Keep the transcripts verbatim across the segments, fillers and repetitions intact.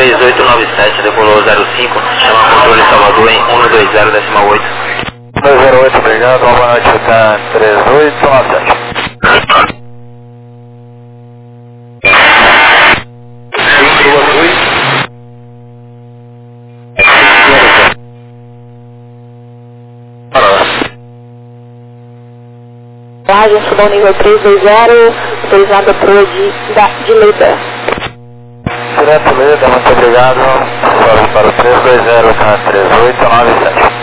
três oito nove sete, decolou zero cinco, chama controle Salvador em um dois zero, décima oito. dois zero oito, obrigado, boa noite, tá três oito nove sete. Agência da nível três dois zero, autorizada por de, da, de Leda. Direto Leda, muito obrigado. Para, para o três dois zero, tá três oito nove sete.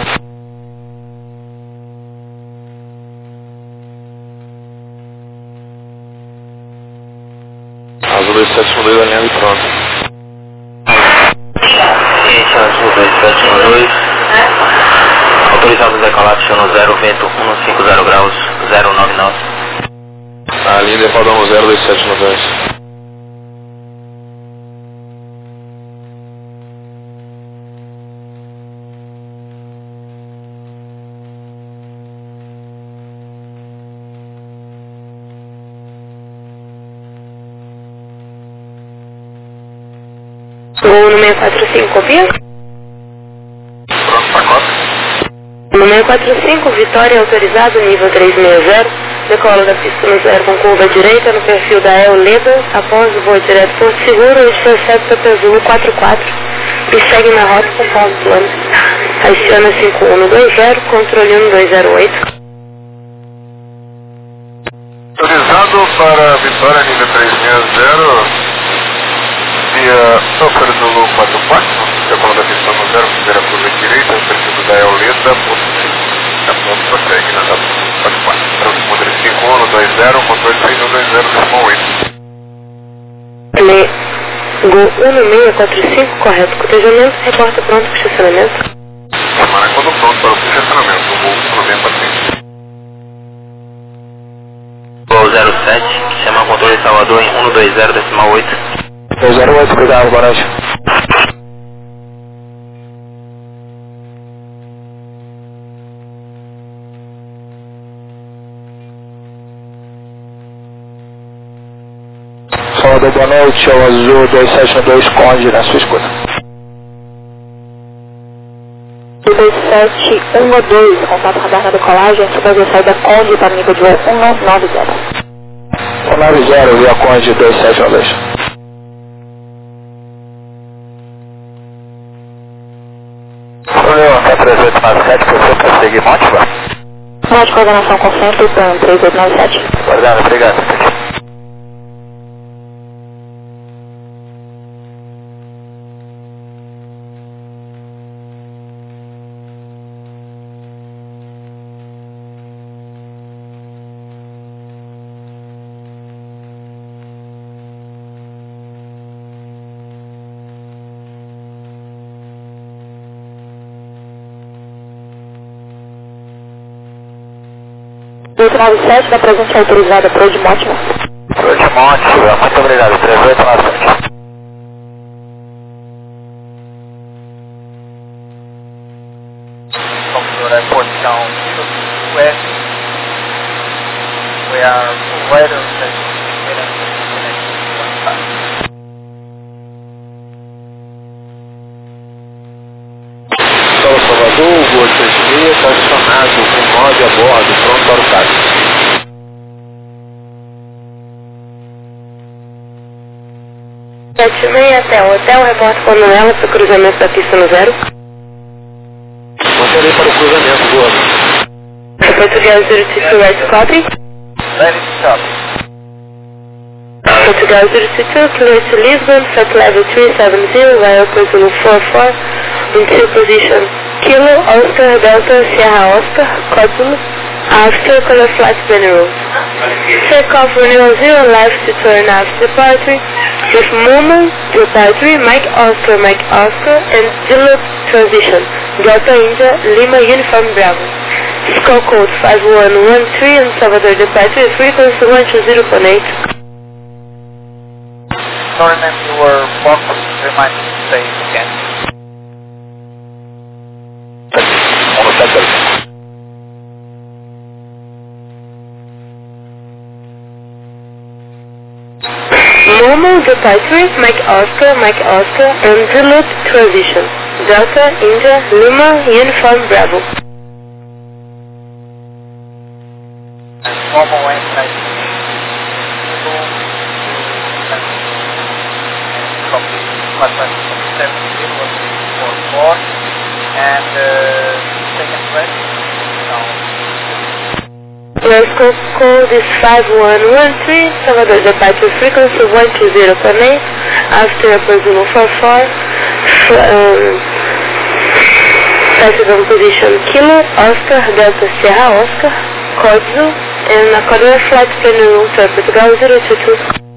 Azul dois sete um dois, alinhado e pronto. Ciência Azul dois sete um dois. Autorizado decolate no zero, vento cento e cinquenta graus, zero nove nove. A linha de padrão zero dois sete um dois. O número quatro cinco, copia? Pronto, pacote. Número quatro cinco, Vitória autorizado, nível três seis zero, decola da pista no zero com curva direita no perfil da El Leda, após o voo direto Porto Seguro, este recebe P Azul quatro quatro e segue na rota com Paulo Plano. Haitiana cinco um dois zero, controle um dois zero oito. Autorizado para Vitória, nível três seis zero, via Sofer Zulu quatro quatro, decola da pista no zero, primeira curva direita, no perfil da El Leda, Porto Seguro. Capitão prossegue na data quatro quatro. Modelo cinco um dois zero, controle seis um dois zero, décimo oito. Gol um seis quatro cinco, correto. Cotejamento, reporta pronto para o estacionamento. Semana quando pronto para o estacionamento, o voo problema paciente. Gol zero sete, chama controle Salvador em um dois zero, décima oito. dois zero oito, obrigado, boa noite. Salvador, boa noite, é o Azul dois sete um dois, Conde, na sua escuta. dois sete um dois, contato radar na decolagem, sobre a saída Conde para nível de voo um nove zero. um nove zero, via Conde dois sete um dois. Problema, K três oito nove sete, você para seguir Mótiva? Mótica, coordenação com centro, plano três oito nove sete. Guardado, obrigado. oito nove sete, da presença autorizada para o de Mótima. De Mótiva, muito obrigado, três oito nove sete. Computador Airport down west. We are right on the Salvador, voo três seis, estacionado com nove a bordo, pronto para o táxi. sete seis até o hotel, reporta com Manuela para o cruzamento da pista no zero. Manterei para o cruzamento, boa. Portugal zero dois right copy. Ready to stop. Portugal zero two two, clear to Lisbon, flight level three seven zero, via Porto Zulu four four, into position Kilo, Oscar, Delta, Sierra Oscar, Código, after color flight general. Take off renewal zero, left to turn after departure, with moment, departure, Mike Oscar, Mike Oscar, and Zulu transition, Delta India, Lima Uniform Bravo. Score code five one one three and Salvador departure, frequency one two zero point eight. Sorry ma'am, you were blocked. Remind me to say it again. Normal departure, Mike Oscar, Mike Oscar, and Zulu transition. Delta, India, Lima, Uniform Bravo. Normal anti from the Atlas seven zero four four and uh, second flight now. Let's go code is five one one three, Salvador departure frequency one two zero connect, after Brazil four four, um, Pacific position Kilo, Oscar, Delta Sierra Oscar, Código, and a coordinate flight planning to Portugal zero two two.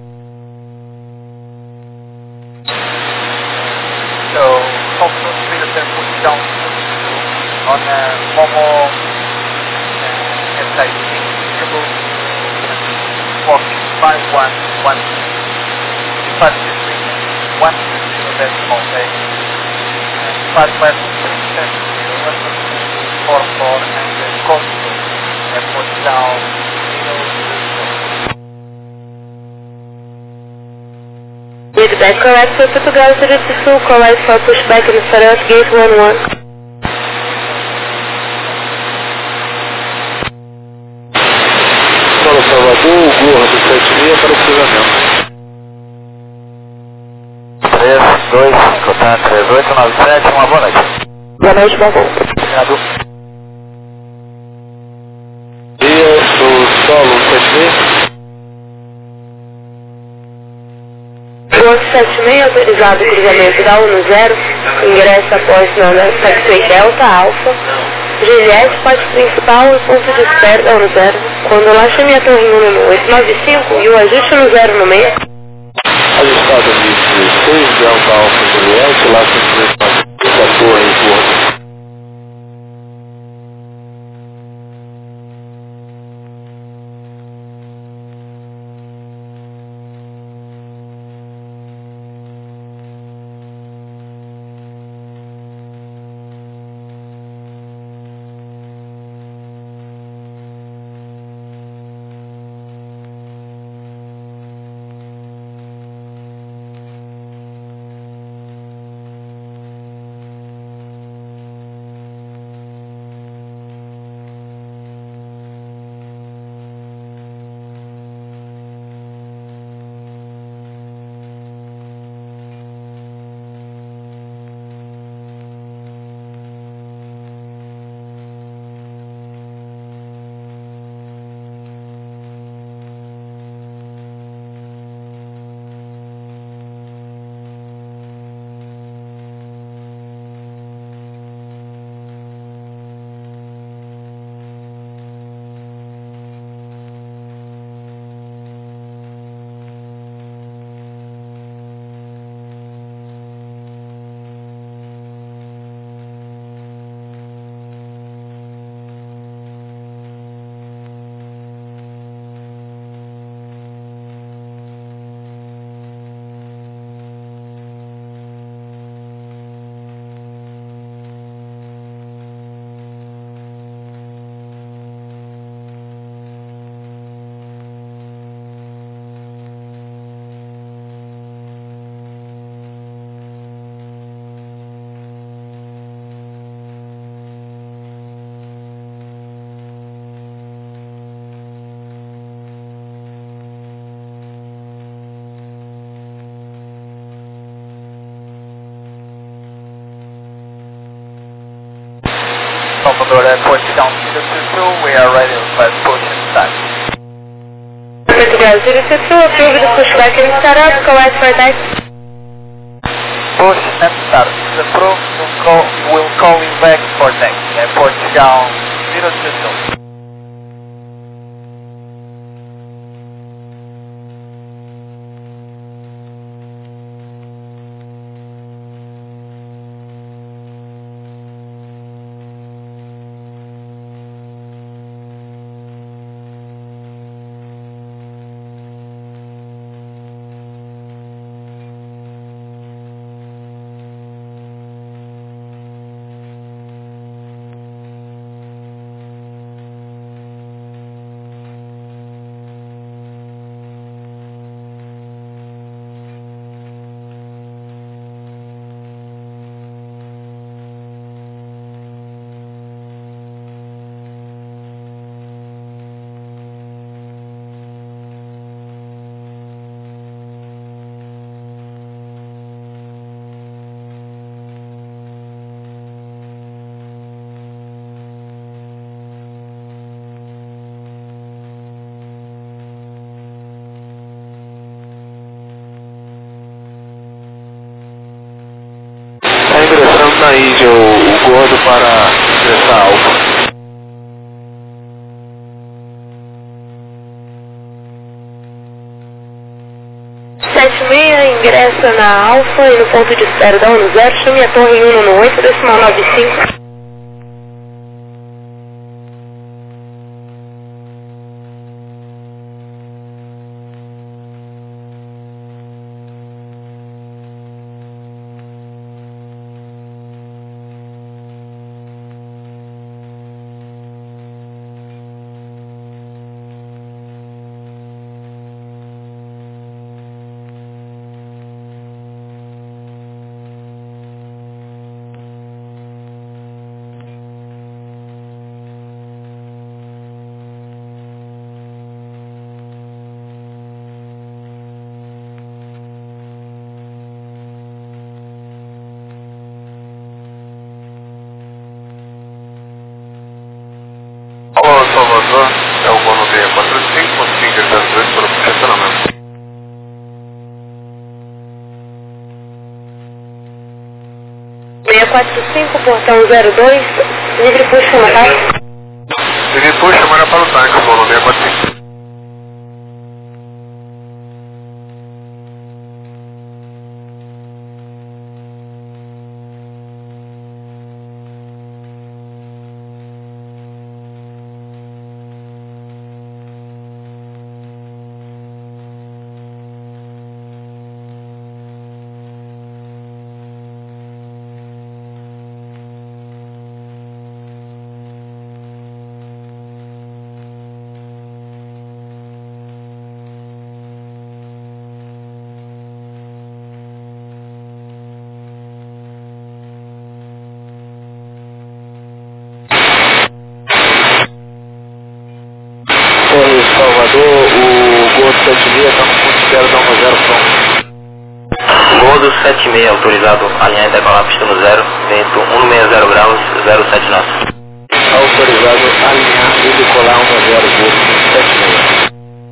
So, hope to see that they're put down on a Momo S I C Kilo four five one one departure frequency one two zero decimal eight and flight path three seven zero four four and the Código and put down zero two two. With back correct for Portugal zero two two, collide for pushback in Sarah gate one one. Solo Salvador, Gordo sete seis para o cruzamento. três dois cinco, tá? três oito nove sete, uma boa noite. Boa noite, bom voo. Obrigado. Dia do Solo sete seis. Gordo sete seis, autorizado cruzamento da um zero, ingresso após não da Taxway Delta Alpha, Juliette, parte principal e ponto de espera da um zero. Quando lá chame a torre no oito nove cinco e o ajuste no zero no meio. Ajustado de dezesseis, Delta Alfa Juliette, lá com a torre Gordo. Salvador Airport down zero two two, we are ready for push and start. Portugal zero two two, approved the pushback and startup, collide for that. Push and start. The approved will call, will call you back for next. Airport down zero two two. sete seis, ingressa na Alfa e no ponto de espera da um zero, chame a torre em um oito, decimal nove cinco. Alô, Salvador, é o Bono B quatro cinco, Finger zero dois para o estacionamento. seis quatro cinco, portão zero dois, livre push para o táxi. Livre push, chamar para o táxi, Bono B quatro cinco. Torre Salvador, o Gordo sete seis está no ponto zero da um zero pronto. Gordo sete seis autorizado, alinhar e decolar pista no zero, vento cento e sessenta graus, zero sete knots. Autorizado, alinhar e decolar um zero, Gordo sete seis.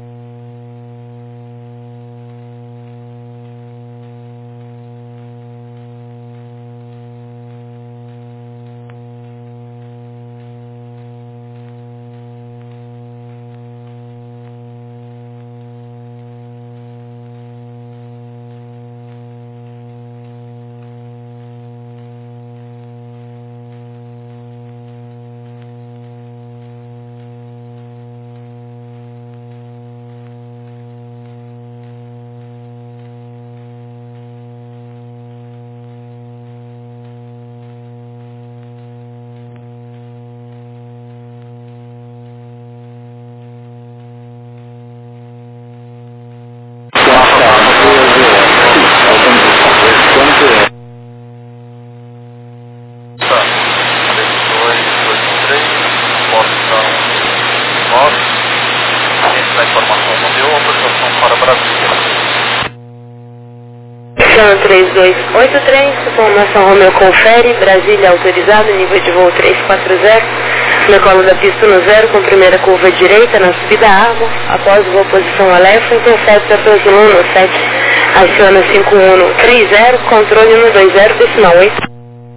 três dois oito três, informação Romeu confere, Brasília autorizado, nível de voo trezentos e quarenta, decola da pista no zero com primeira curva direita na subida à água, após voo posição Alefa, intercepta doze um no sete, aciona cinco um três zero, controle no dois zero, decimal oito.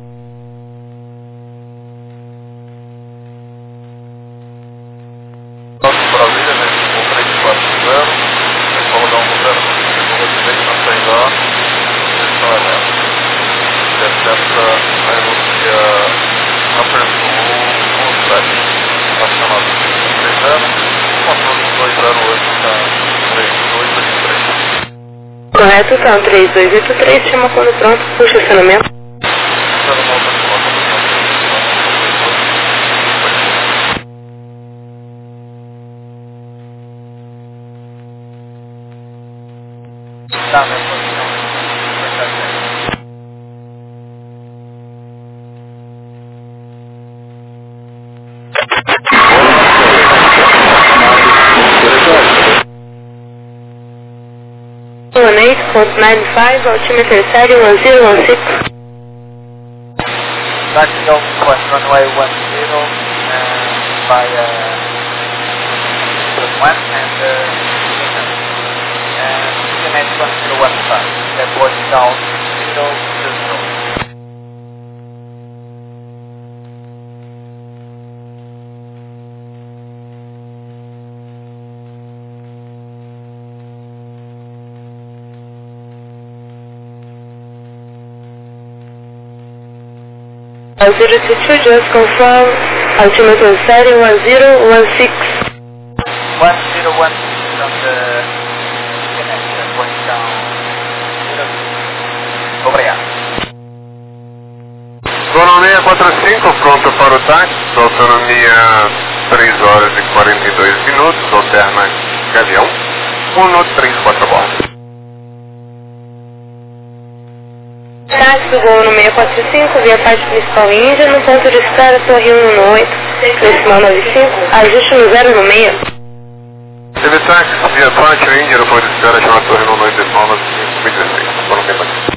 Brasília, né? trezentos e quarenta, decola da um zero, curva direita na saída A, direção Alefa. Intercepta a aerovia Aperto um sete, estacionado três zero, controle dois zero oito, tá três dois oito três. Correto, então três dois oito três, chama quando pronto, puxa acionamento. Tá, minha posição. eight point nine five, altimeter setting one zero one six. Taxi off one runway one zero uh, by uh, one and uh, and United one zero one five. Airport down zero zero. zero two two, just confirm altimeter setting one zero one six. one zero one six from the connection going down. zero two. Obrigado. Zona seiscentos e quarenta e cinco, pronto para o táxi, autonomia três horas e quarenta e dois minutos, alterna Gavião, um três quatro bordo. Táxi do voo no seiscentos e quarenta e cinco, via parte principal Índia, no ponto de espera Torre um um oito, decimal noventa e cinco, ajuste no zero no meio. Teve táxi, via parte Índia, no ponto de espera, chama Torre um um oito, decimal noventa e cinco, vinte e seis, por um tempo.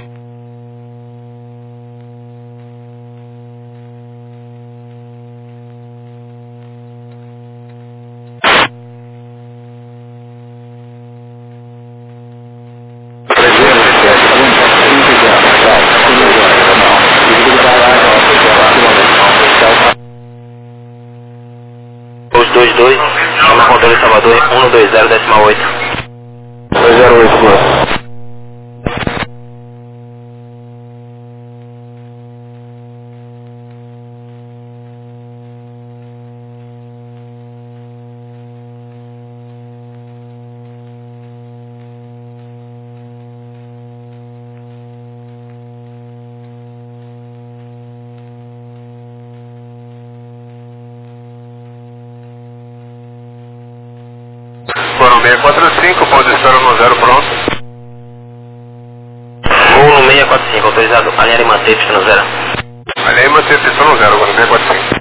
dois dois, chama controle Salvador, um dois zero, decimal oito. dois zero oito, boa. Foram seiscentos e quarenta e cinco, pode estar no zero pronto. Voo no seiscentos e quarenta e cinco, autorizado, alinhar e manter, pista no zero. Alinhar e manter, pista no zero, agora seiscentos e quarenta e cinco.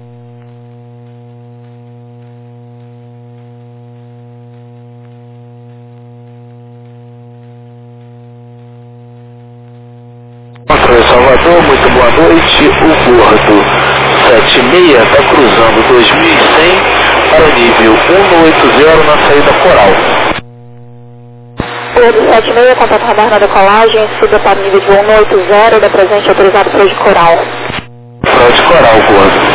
Controle Salvador, muito boa noite. O bordo sete seis está cruzando dois mil e cem para o nível um oito zero na saída Coral. Bordo sete seis, contato radar na decolagem, suba para o nível de um oito zero, da presente autorizado para o de Coral. Para o de Coral, bordo.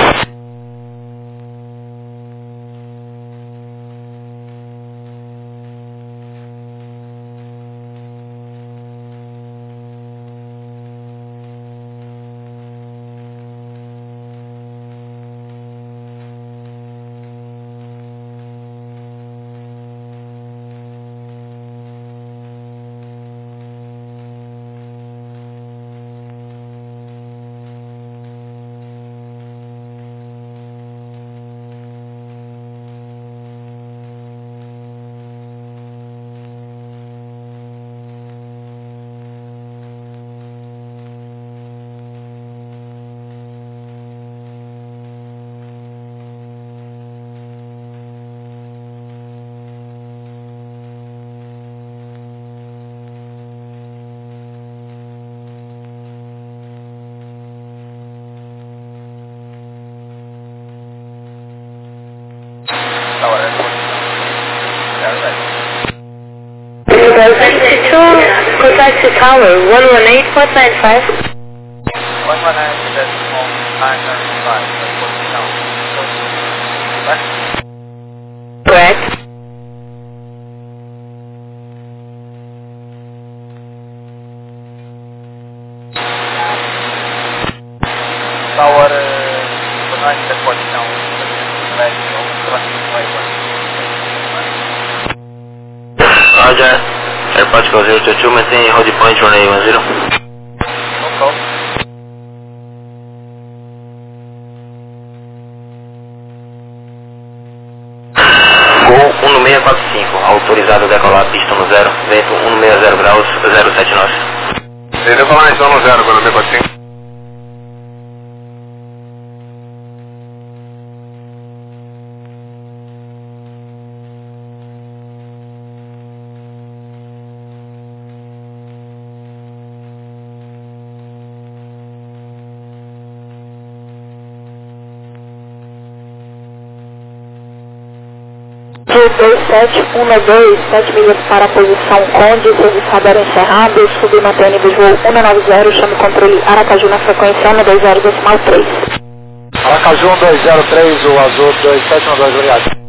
seventy-two, contact the tower, one one eight point nine five. one one eight, decimal nine nine five, that's what we know. So, correct? Correct. Tower, one nine, that's what we know. Right, so, crossing by one. Roger, airport call zero two two, maintain hold point runway one zero. No problem. Gol um seis quatro cinco, autorizado a decolar pista no zero, vento um seis zero graus, zero sete nove. Ele decolar então no zero, agora seiscentos e quarenta e cinco. dois sete um dois, sete milhas para a posição Conde, serviço radar encerrado, subir e manter nível de voo cento e noventa, chame controle Aracaju na frequência um dois zero decimal três. Aracaju um dois zero três, o Azul dois sete um dois, obrigado.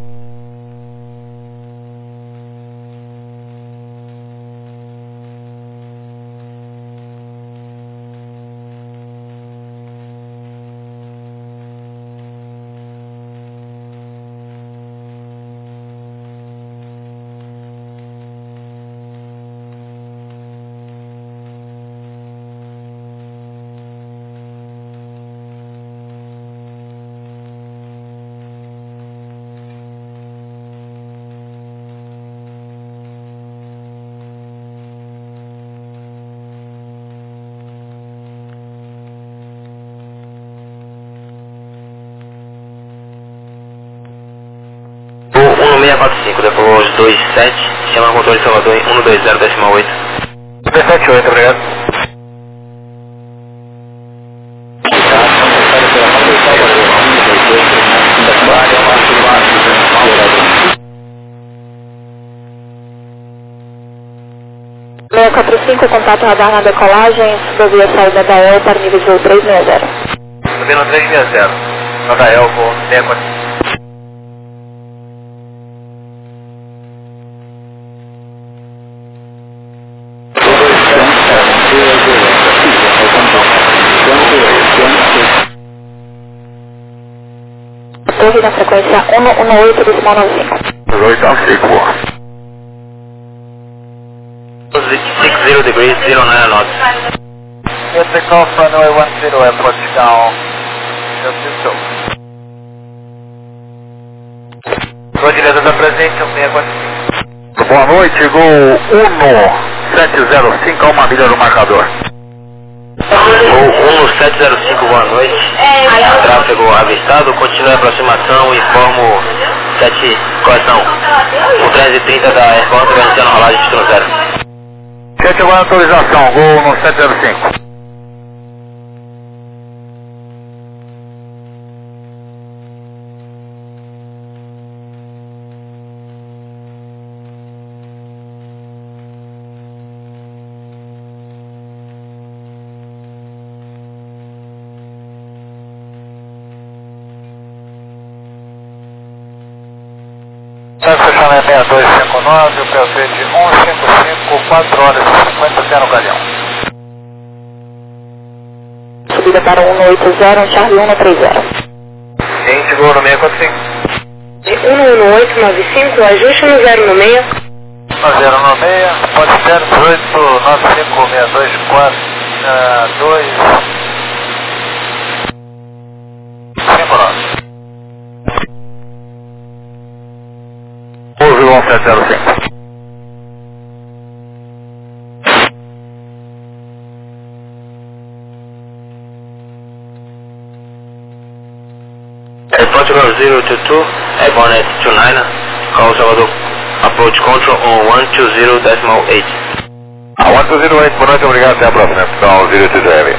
quatro cinco, depois dois sete, chama controle de Salvador em um dois zero decimal oito. dois sete oito, obrigado. seis quatro cinco, contato radar na decolagem, subir a saída da E L para nível de voo três seis zero. Subindo três seis zero, na da E L, vou seis quatro cinco. Torre na frequência um um oito decimal nove cinco. oito nove cinco. six zero degrees, zero nine knots. Get the call for runway one zero, airport down. Just do so. Sua direita da presente, um seis quatro cinco. Boa noite, gol um sete zero cinco, a uma milha do marcador. Gol um sete zero cinco, boa noite. Tráfego avistado, continue a aproximação, informo sete, correção. O trezentos e trinta da Airport, iniciando a rolagem de zero. sete agora autorização, gol no sete zero cinco. Fechando seis dois cinco nove, o P L T de um cinco cinco, quatro horas e cinquenta, zero Galeão. Subida para um oito zero, Charlie um três zero. Gente, gol no seis quatro cinco. um um oito nove cinco, ajuste no zero no meio. No zero no meio, pode ser oito nove cinco seis dois quatro dois cinco nove. Pouso um sete zero cinco. Airport zero two two, airborne at two nine, call Salvador, approach control on one two zero decimal eight. A one two zero eight, boa noite, obrigado, até a próxima. Então, zero two zero.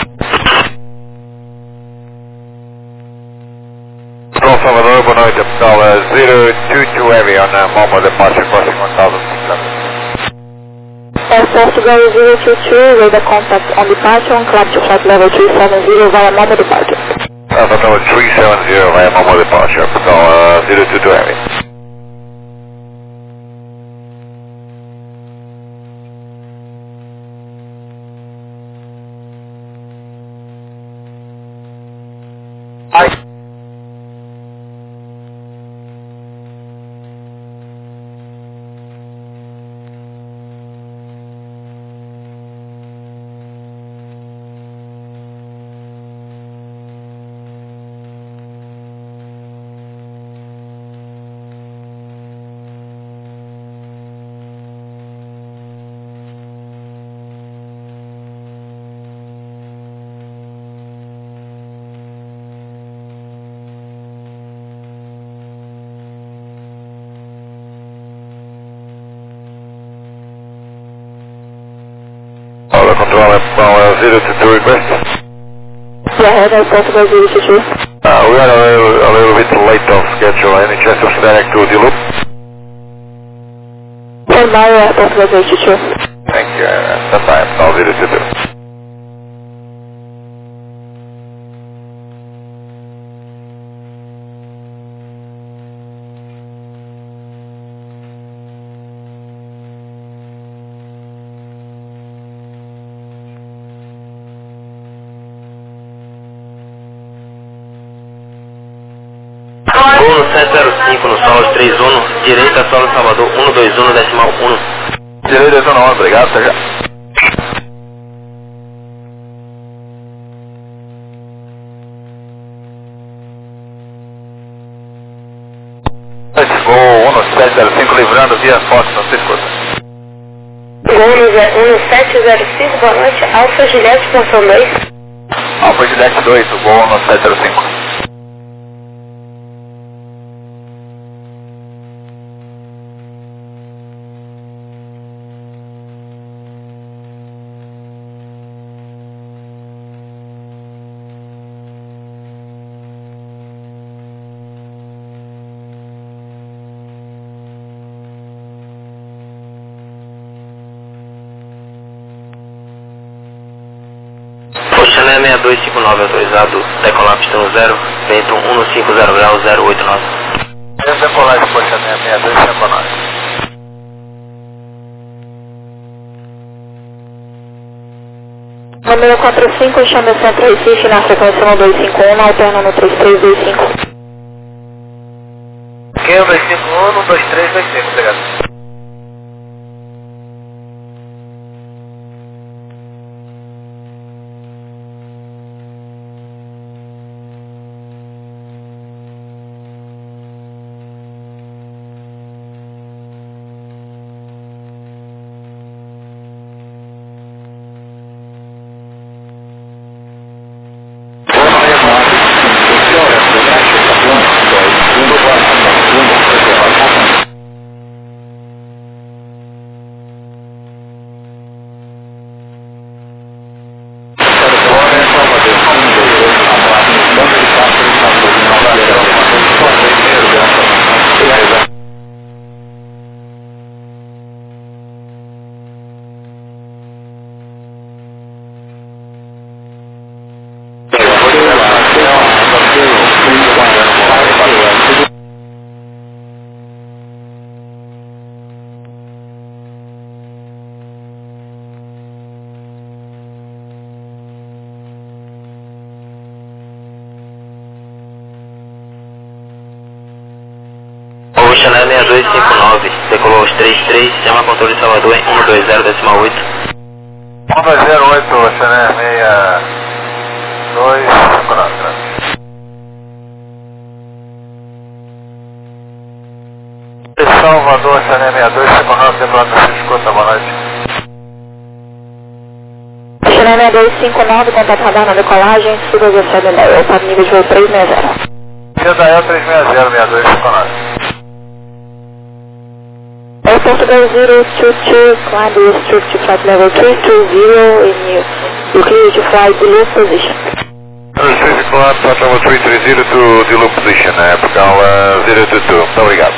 Control Salvador, boa noite, então, zero two two heavy on uh, Momo departure crossing one thousand six hundred. Airport zero two two, radar contact on departure, on climb to flight level three seven zero via Momo departure. Alpha Tower three seven zero via Momo departure, então, uh, zero two two heavy. Ai. Control uh, zero two two request. Yeah, Airport zero two two. Uh, we are a little, a little bit late on schedule. Any chance of direct to the loop? For my Airport zero two two. Thank you. Uh, stand by. Now zero two two. Gol no sete zero cinco, no solo três um, direita solo Salvador um dois um decimal um. Direita zona um, obrigado, até já. Gol um sete zero cinco, livrando via Fox, não se escuta. Gol no sete zero cinco, boa noite, Alfa Juliette, portão dois. Alfa Juliette dois, o gol no sete zero cinco. dois cinco nove autorizado, decolar pista no zero, vento um cinco zero graus, zero oito nove. Decolar de coxa sessenta e dois cinco nove. Número quatro cinco, chama Centro Recife na frequência um dois cinco um, alterna no três três dois cinco. Ok, um dois cinco um, um dois três dois cinco, obrigado. Chanel seis dois cinco nove, decolou aos três três, chama controle de Salvador em um dois zero decimal oito. um dois zero oito, Chanel seis dois cinco nove. Salvador, Chanel seis dois cinco nove, decolando na escuta, boa noite. Chanel seis dois cinco nove, contato radar na decolagem, siga o G C D L, para nível de voo três seis zero. C D L três seis zero, seis dois cinco nove. Air Portugal zero two two, climb the restricted flight level three two zero and you, you clear to fly below position. Restricted flight level três três zero to the loop position, uh, Portugal uh, zero two two, muito obrigado.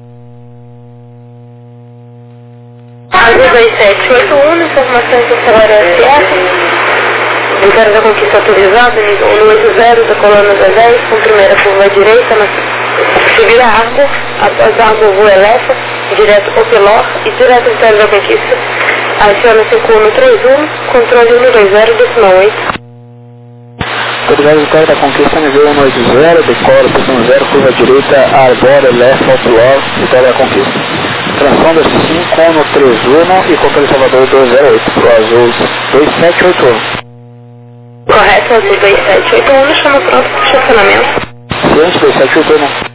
Azul dois sete oito um, informações do celular S R. Vitória da Conquista autorizado, nível um oito zero, da coluna da dez, com primeira curva à direita, na subida Argo, após Argo voo Elefa, direto Opelor e direto Vitória da Conquista. Aciona-se o Cuno três um, controle um dois zero, decimal oito. Autorizado Vitória da Conquista, nível um oito zero, decola, posição zero, curva à direita, Arbor, Elefa, Opelor, Vitória da Conquista. Transponder cinco, Cuno três um e controle Salvador dois zero oito, pro Azul dois sete oito um. Correto, Azul dois sete oito um, chama pronto para estacionamento. Ciente, dois sete oito um.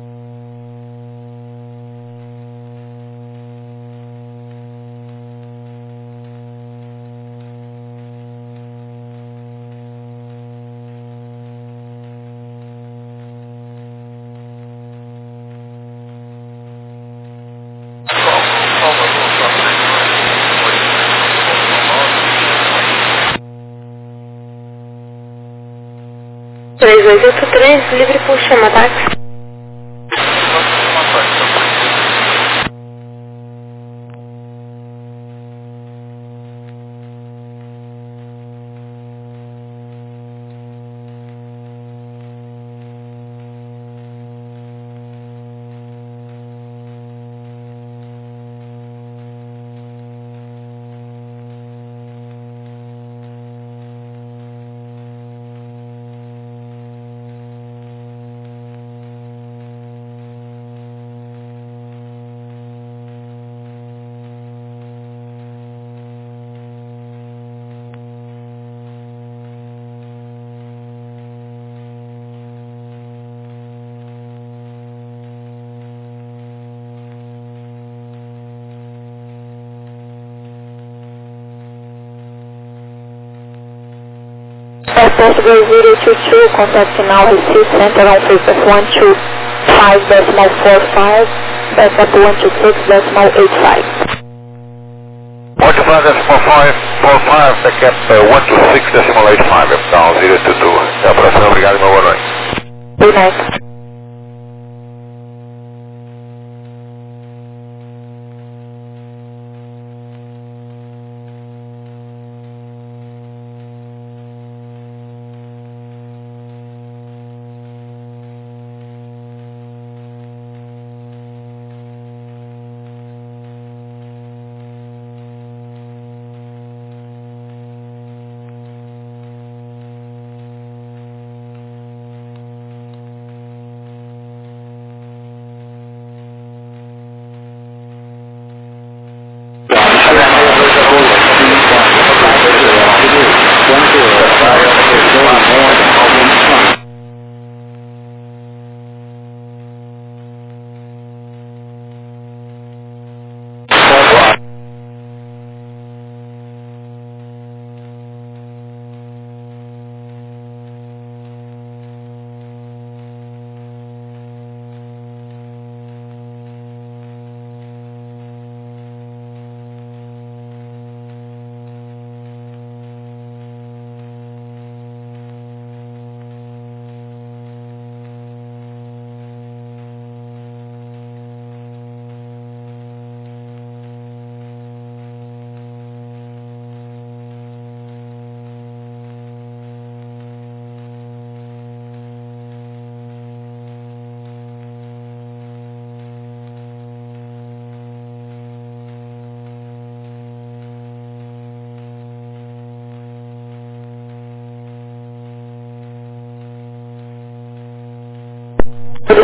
três dois oito três, livre por chama táxi. Air Portugal zero two two, contact now Recife, center on frequency one two five decimal four five, backup one two six decimal eight five. one two five decimal five four five, backup uh, one two six decimal eight five, down zero two two. Até a próxima, obrigado e uma boa noite. Good night.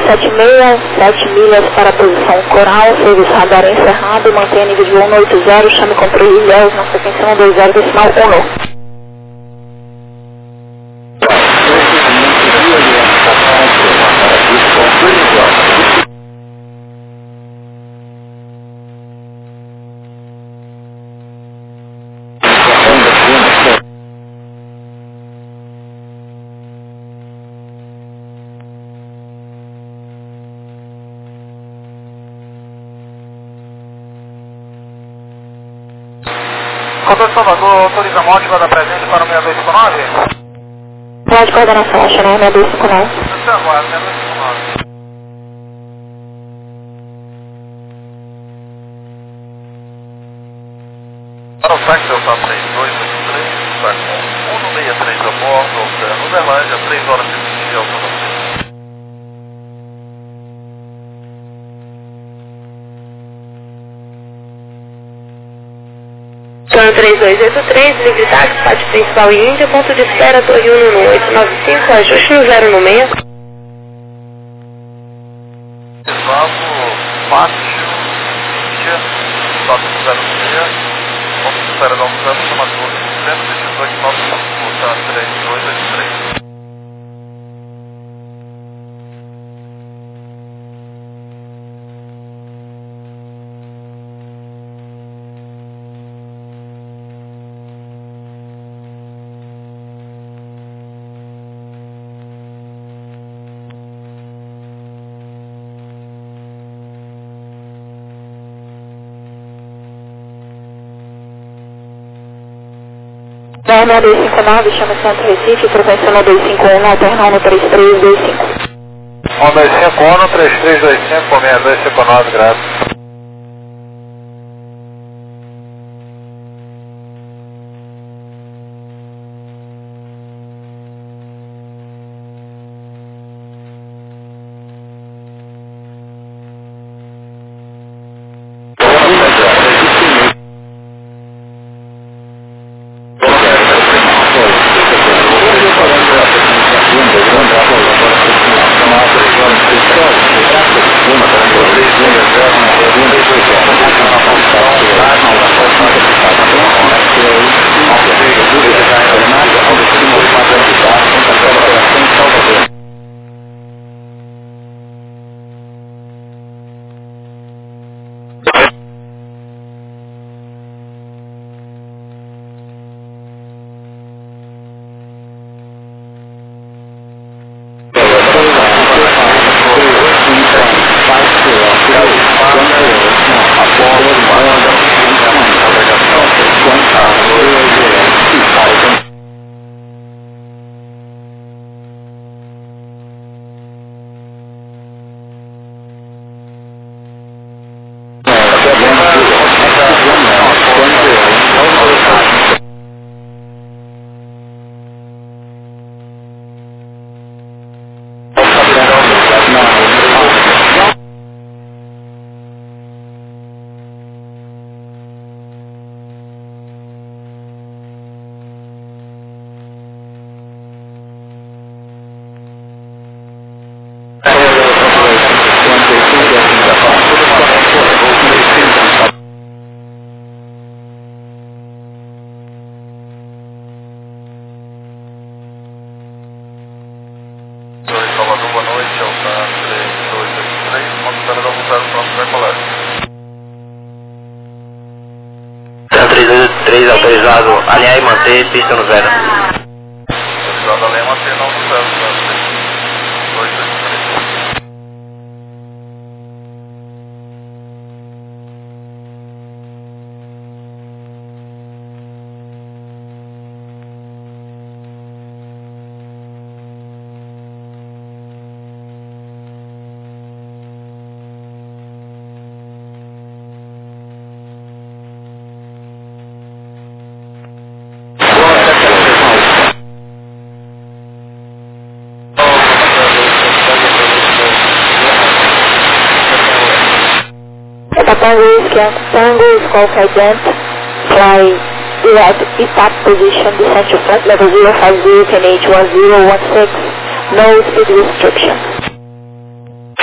sete seis, sete milhas para a posição Coral, serviço radar encerrado, mantenha nível de voo um oito zero, chame controle Ilhéus na frequência um dois zero decimal um. Controle Salvador, autoriza a morte, vai dar presente para o seis dois cinco nove? Pode coordenação, chamar seis dois cinco nove. Está agora, seis dois cinco nove. Para o táxi Delta três dois oito três, está com um seis três a bordo, Oceano Uberlândia, três horas e vinte de autonomia. Plano três dois oito três, livre táxi, parte principal e Índia, ponto de espera, Torre Uno no oito nove cinco, ajuste no zero no meio. Exato, Pátio, Índia, Pátio zero seis, ponto de espera da Alcântara, chama Torre, cento e vinte e dois, nove cinco, três dois oito três. seis dois cinco nove, chama Centro Recife, frequência um dois cinco um, alterna um três três dois cinco. um dois cinco um, três três dois cinco, seis dois cinco nove, graças. três dois oito três, autorizado alinhar e manter, pista no zero. Autorizado alinhar e manter, não no zero, dois dois três. Tango Scan, Tango Golf Agent, fly direct E T A P position, descent to front level zero five zero, K N H one zero one six, no speed restriction.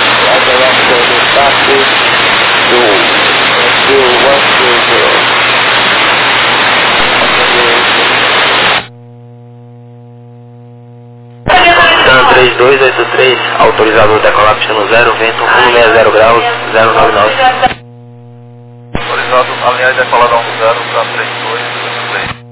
dois oito três, autorizado decolar pista no zero, vento cento e sessenta graus, zero nove nove. Autorizado alinhar e decolar da um zero para três dois oito três.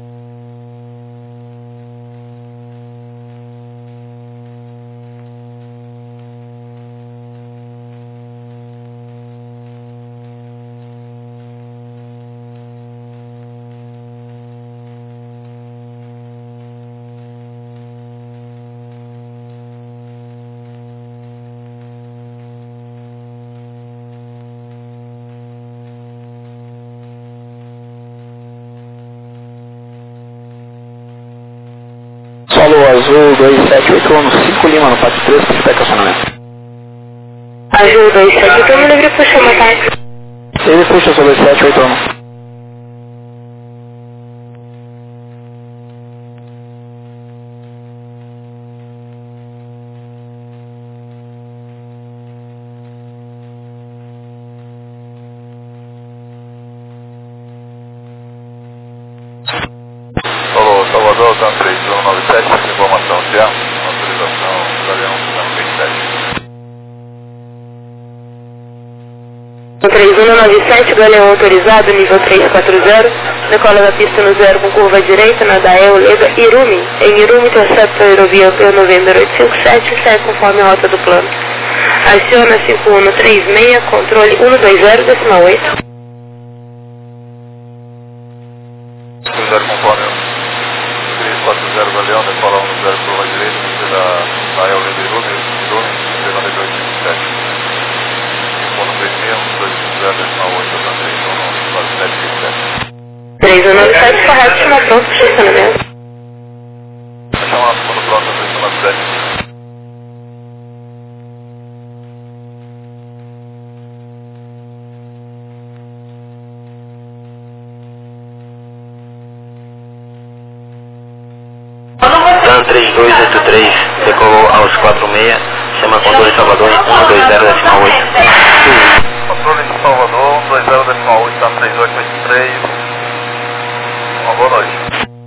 Solo azul dois sete oito um, cinco Lima no pátio três, para estacionamento. Azul dois sete oito um, livre puxa uma táxi. Ele puxa sobre sete oito um. Falou, Salvador, tá três um nove sete, essa informação já, autorização da Leão vinte e sete. três um nove sete, Galeão autorizado, nível três quatro zero, decola da pista no zero com curva direita, na Dael, Lega, Irumi. Em Irumi, intercepta a aerovia P November oito cinco sete e segue conforme a rota do plano. Aciona cinco um três seis, controle cento e vinte, decimal oito. zero conforme três quatro zero da Leão, decola um zero curva direita, você da Dael, Lega, Irumi, Irumi, P November oito cinco sete. cinco um três seis, dois zero, decimal oito, da três um nove sete seis sete. três um nove sete, correto, chama pronto para estacionamento. Chamar quando pronto, três um nove sete. TAM três dois oito três, decolou aos quatro seis, chama controle Salvador cento e vinte, decimal oito. Controle de Salvador, um dois zero decimal oito, tá três oito oito três. Uma boa noite.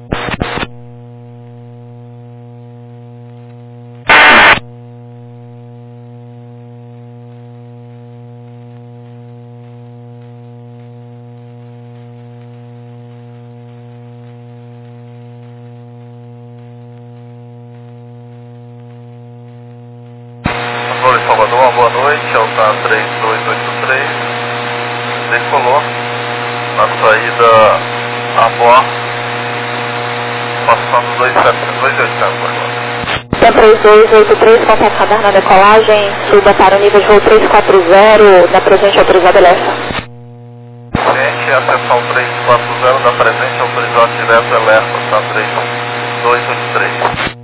Controle de Salvador, uma boa noite, Alta três dois oito três, decolou, na saída a bordo, passando dois oitocentos agora. T três dois oito três, qualquer caderno na decolagem, suba para o nível de voo três quatro zero, da presente autorizada Elefa. Gente, acessar o três quatro zero, da presente autorizado direto Elefa, tá três dois oito três.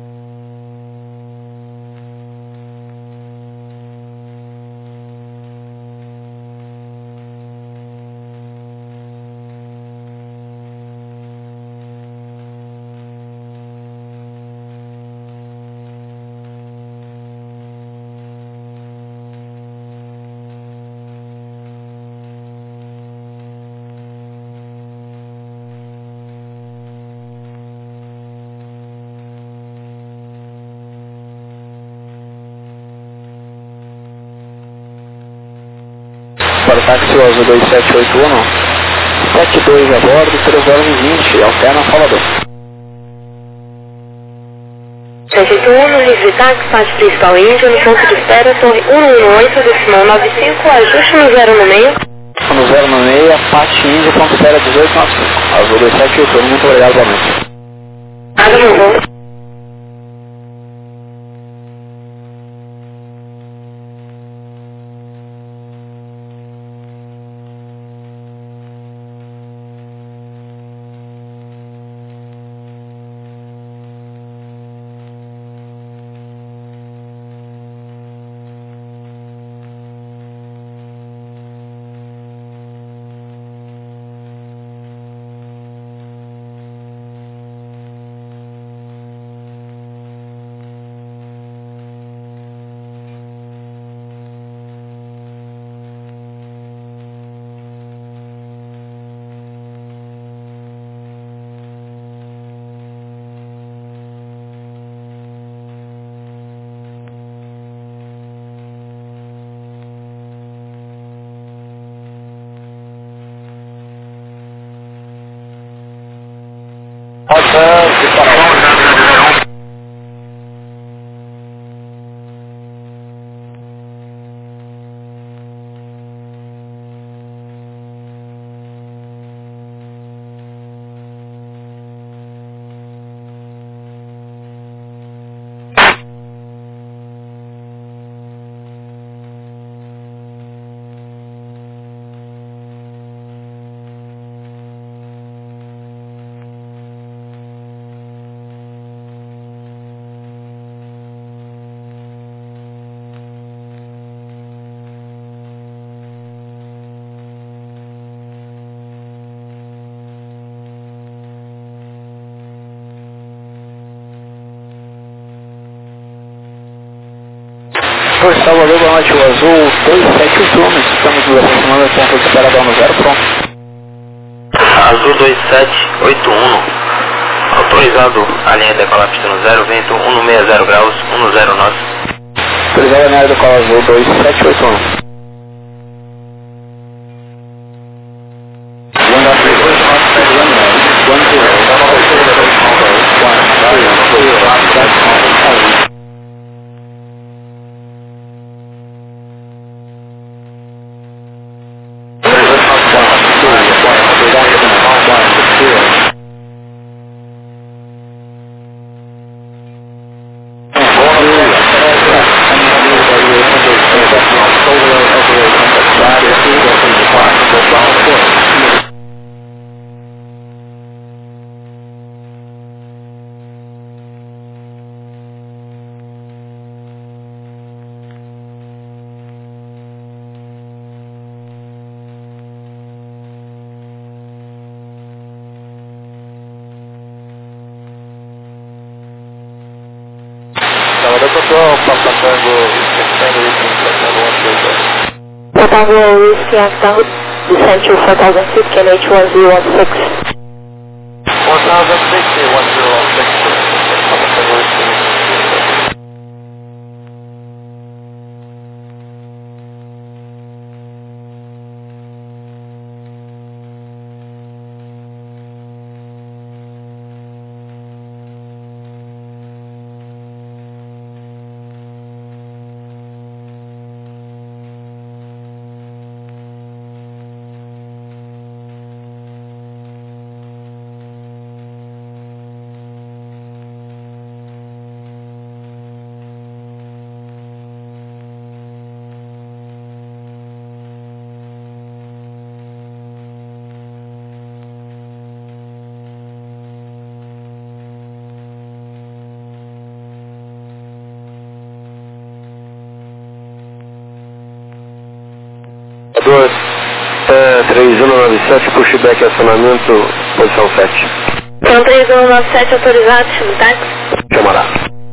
Para o táxi azul dois sete oito um, sete dois a bordo, três horas e vinte, alterna Salvador. sete oito um, livre táxi, parte principal Índia, no ponto de espera, torre cento e dezenove, decimal nove cinco, ajuste no zero no meio. No zero no meio, parte Índia, ponto de espera dezoito nove cinco. Azul dois sete oito um, muito obrigado, boa noite. Nada no voo. Oi, Salvador, boa noite, o Azul dois sete oito um, estamos nos aproximando do ponto de espera da um zero, pronto. Azul dois sete oito um, autorizado a linha de decolar pista no zero, vento cento e sessenta graus, um zero nós. Autorizado a linha de decolar Azul dois sete oito um. Tango Whiskey and Tango, descent to four thousand feet, K N H one zero one six. four thousand sixty, one zero one six. três um nove sete, pushback acionamento, posição sete. Então três um nove sete autorizado, chama o táxi. Chamará.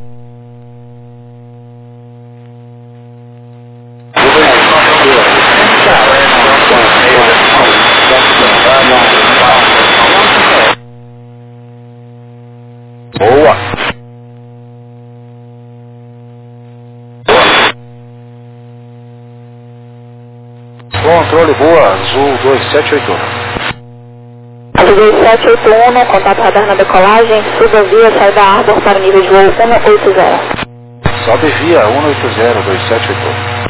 Boa. Controle boa, Azul dois sete oito um. Azul dois sete oito um, contato radar na decolagem, suba via, sai da Arbor para nível de voo cento e oitenta. Sobe via cento e oitenta, dois sete oito um.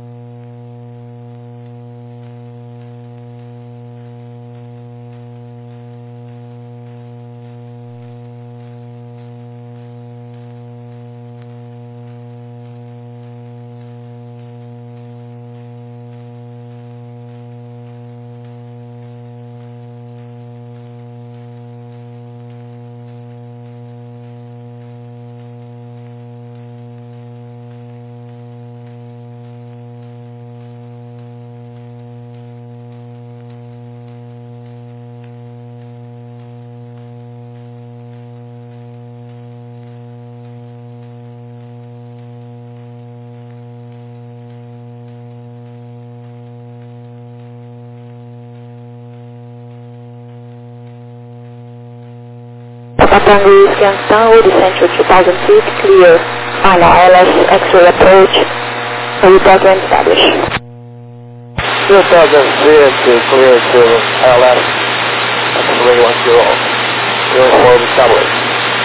Tango Whiskey and Tango, descent to two thousand feet, clear. Final I L S, X-ray approach, report when established. two thousand feet, clear to I L S, X-ray one zero, uniform established.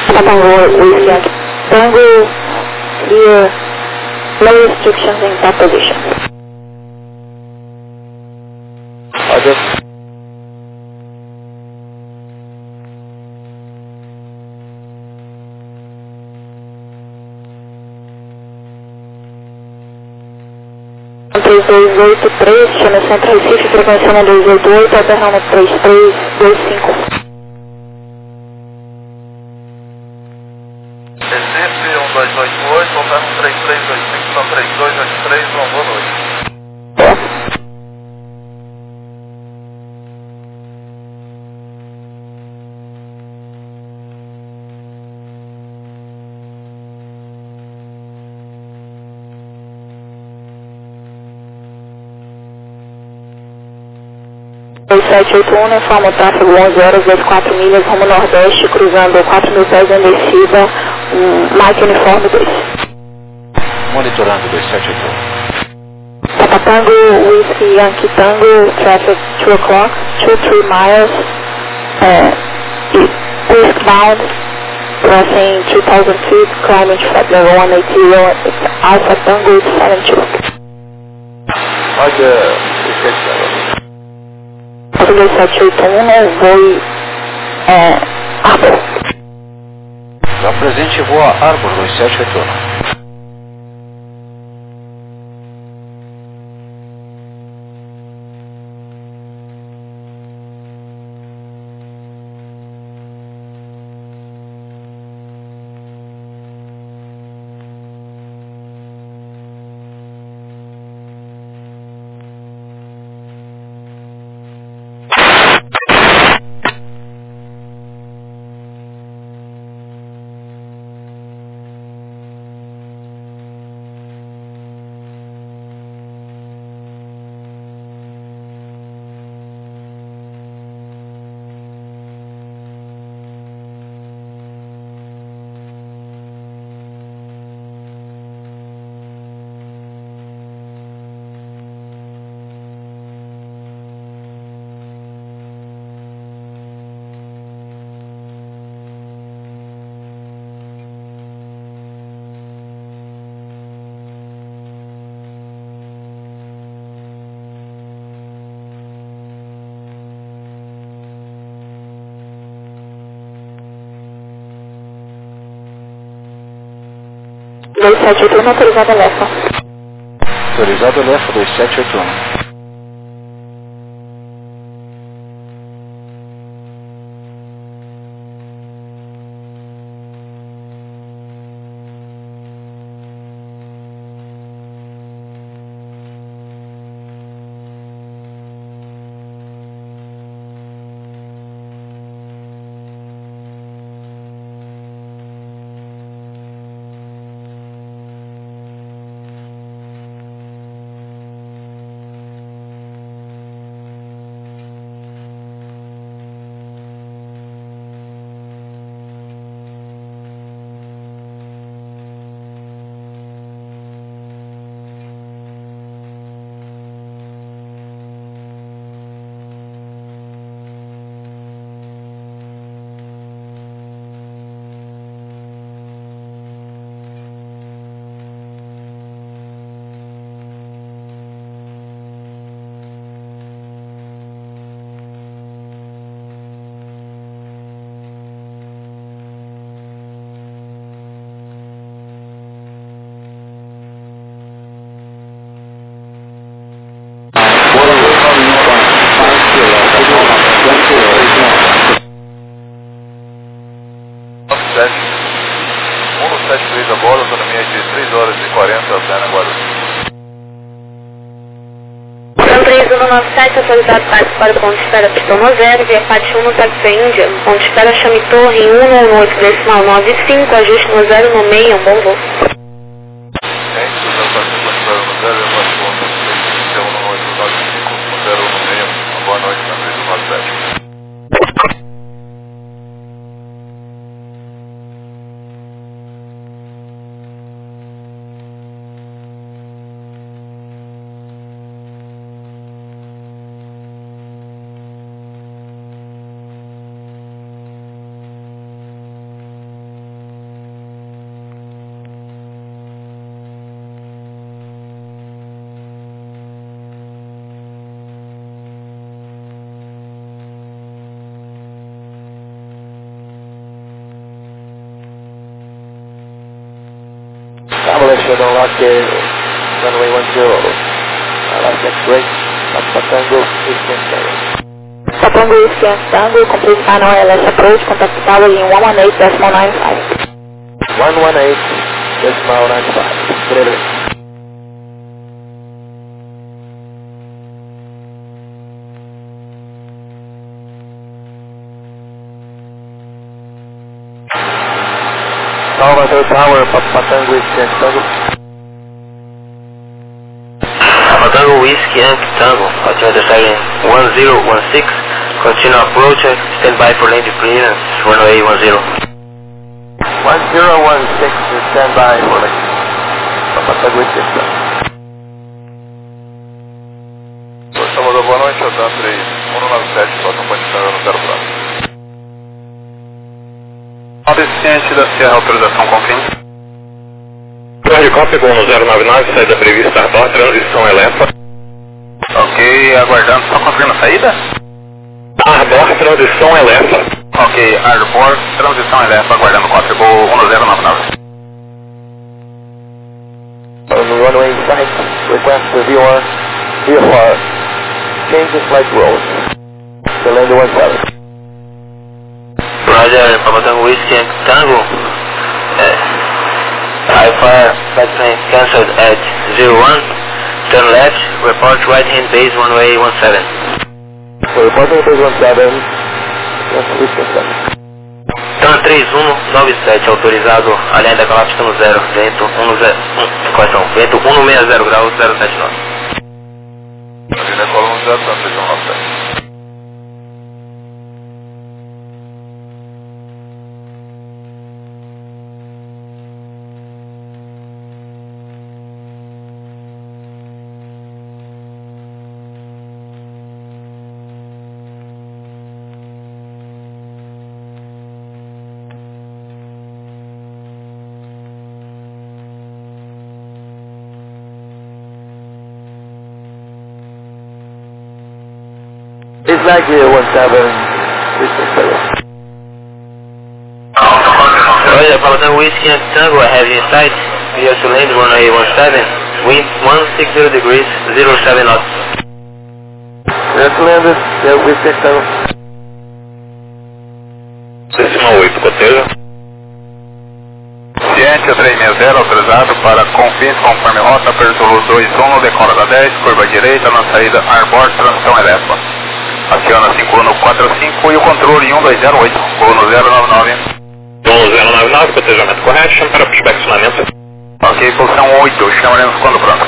Tango with Yankee Tango, clear, no restrictions in top position. Roger. três dois oito três, chama Centro Recife, frequência dois oito oito, alternando três três dois cinco. Recife um dois oito oito, alternando três três dois cinco, são três dois oito três, uma boa noite. dois sete oito um, informa o tráfego onze horas, vinte e quatro milhas, rumo nordeste, cruzando quatro mil pés em descida, um, Mike Uniforme dois. Monitorando dois sete oito um. Papa Tango, Whiskey Yankee Tango, traffic two o'clock, two three miles, uh, eastbound, crossing two thousand feet, climbing to flight level one eighty, Alpha Tango seven two. Roger, dois sete oito um. dois sete oito um, voo é, Arbor. Já presente, voa Arbor dois sete oito um. dois sete oito um, autorizado a Lefa. Autorizado Lefa dois sete oito um. um sete três agora, autonomia de três horas e quarenta, Altena Guarulhos. três um nove sete, autorizado para para o ponto de espera Pistão zero, via Pati um no Taxi Índia, ponto de espera Chame Torre em um no oito decimal nove cinco, ajuste no zero no meio, um bom voo. Gente, o Taxi no zero no zero, eu faço ponto de um no oito nove cinco, no zero no meio, uma boa noite na três um nove sete. collection on lock runway one zero. Uh, last next break, Papa Tango, Whiskey Tango. Papa Tango, Whiskey Tango, complete final I L S approach, contact tower in one one eight point nine five. one one eight point nine five. Clear. Salvador Tower, Papa Tango, Whiskey Tango. Papa Tango, Whiskey Tango, altimeter siren one zero one six, continue approach, stand by for landing clearance, runway one zero. one zero one six, stand by for landing. Papa Tango, Whiskey Tango. Salvador, boa noite, Otan três um nove sete, Bota Companhia no zero próximo. Deficiente da Sierra, autorização confirma. Torre Cópico no zero nove nove, saída prevista Arbor, transição Elefa. Ok, aguardando, só confirma a saída? Arbor, transição Elefa. Ok, Arbor, transição Elefa, aguardando Cópico um zero nove nove. On the runway site, request the V R, V F R, change the flight rules. To land one seven. Roger, Papa Tango, Whiskey Tango. Uh, I F R flight plan cancelled at zero one. Turn left, report right hand base runway one seven. Reporting base one seven. Turn três um nove sete, autorizado, alinha da colapso no zero, vento um zero, um, correção, vento um seis zero graus, zero sete nove. Avenida Colombo, zero três um nove sete. It's like here one seven. Roger, Papa Tango, Whiskey Tango, I have you in sight. Clear to land runway one seven. Wind one sixty degrees, zero seven knots. Let's land it. Yeah, Whiskey Tango. Decimal oito, coteja. Ciente, três seis zero, autorizado para confins conforme rota, Pertolo dois um, decola da dez, curva direita, na saída Arbor, transição Elefa. Aciona cinco um quatro cinco e o controle um dois zero oito, no zero nove nove. um zero nove nove, cotejamento correto, chama para prospeccionamento. Ok, posição oito, chamaremos quando pronto.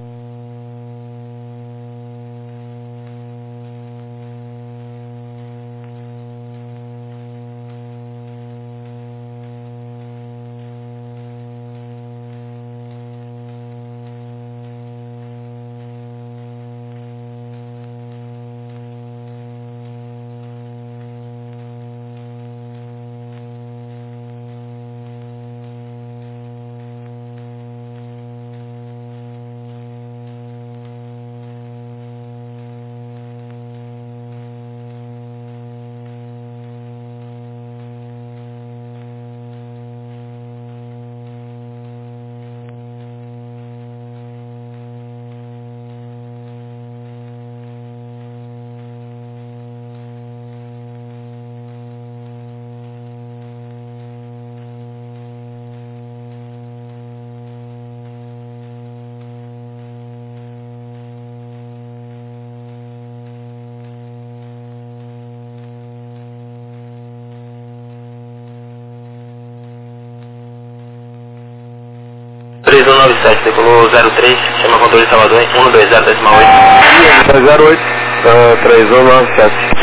três um nove sete, decolou zero três, chama controle de Salvador em um dois zero decimal oito. zero oito, uh, três um nove sete.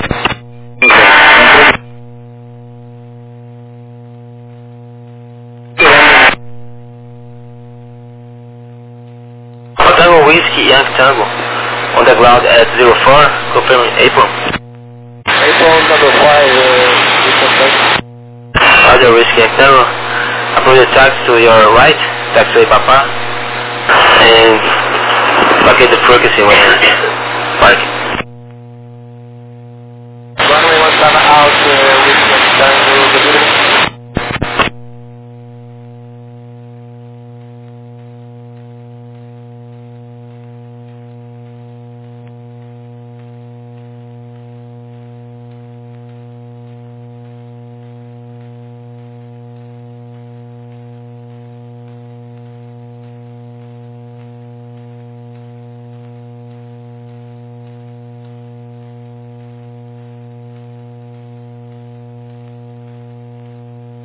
Papa Tango, Whiskey Yankee Tango, on the ground at zero four, confirming April. April number five, uh, Roger, Whiskey Yankee Tango, approach the tracks to your right, taxiway Papa, and locate the frequency when parking.